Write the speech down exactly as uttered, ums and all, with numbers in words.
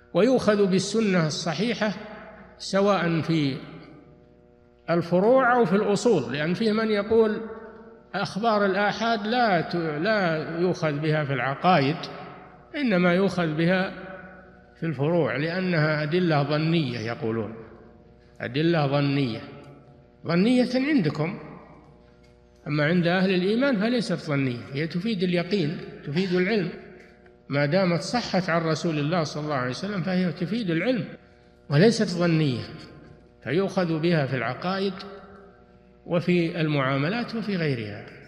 ويؤخذ بالسنة الصحيحة سواء في الفروع أو في الأصول، لأن فيه من يقول أخبار الآحاد لا لا يؤخذ بها في العقائد، إنما يؤخذ بها في الفروع، لأنها أدلة ظنية، يقولون أدلة ظنية ظنية عندكم، أما عند أهل الإيمان فليست ظنية، هي تفيد اليقين، تفيد العلم، ما دامت صحت عن رسول الله صلى الله عليه وسلم فهي تفيد العلم وليست ظنية، فيؤخذ بها في العقائد وفي المعاملات وفي غيرها.